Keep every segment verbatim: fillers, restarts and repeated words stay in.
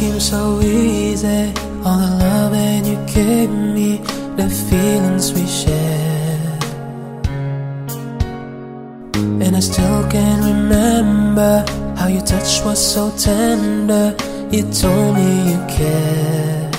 came so easy. All the love that you gave me, the feelings we shared. And I still can remember how your touch was so tender. You told me you cared.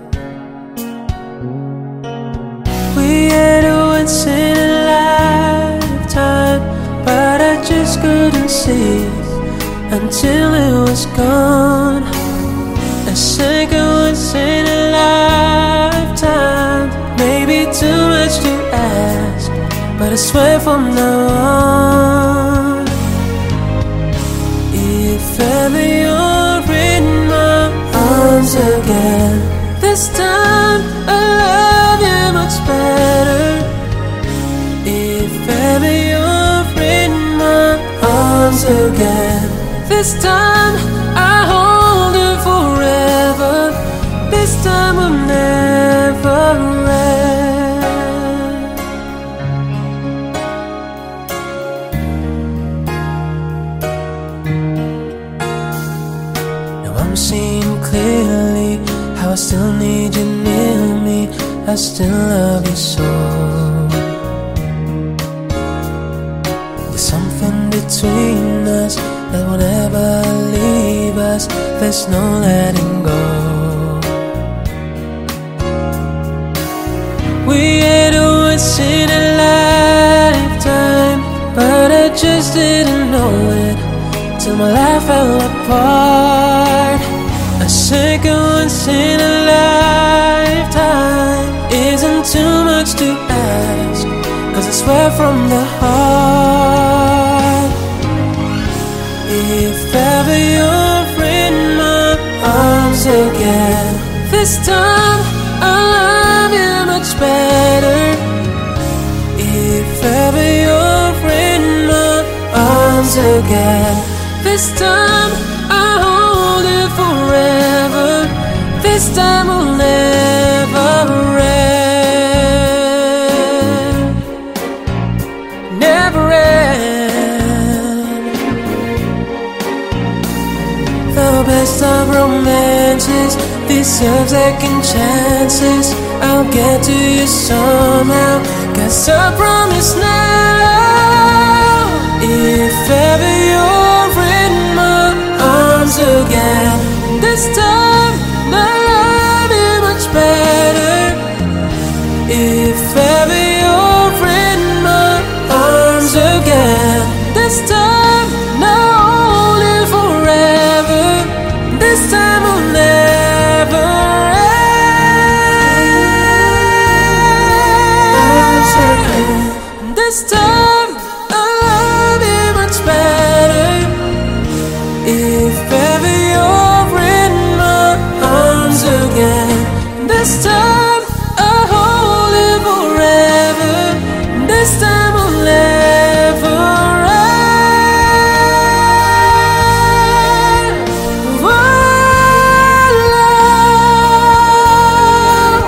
We had a once in a lifetime, but I just couldn't see until it was gone. A second once in a lifetime, maybe too much to ask, but I swear from now on, if ever you're in my arms again, this time I love you much better. If ever you're in my arms again, this time I hold you forever. This time will never end. Now I'm seeing clearly how I still need you near me. I still love you so. There's something between us that will never leave us. There's no letting go. We had a once in a lifetime, but I just didn't know it till my life fell apart. A second once in a lifetime isn't too much to ask, 'cause I swear from the heart, if ever you're in my arms again, this time I'll love you much better. If ever you're in my arms again, this time I'll hold you forever. This time will never end. Never end. The best of romances deserve second chances. I'll get to you somehow, 'cause I promise now, if ever you're in my arms again, this time I'll love you much better. If ever you're in my arms again, this time I'll hold you forever. This time will never end. This time I'll love you much better. If ever you're in my arms again, this time I'll hold you forever. This time will never end. One love.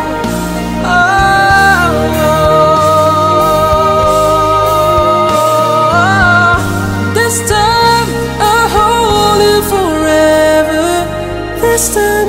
Oh, this time I'll hold you forever. This time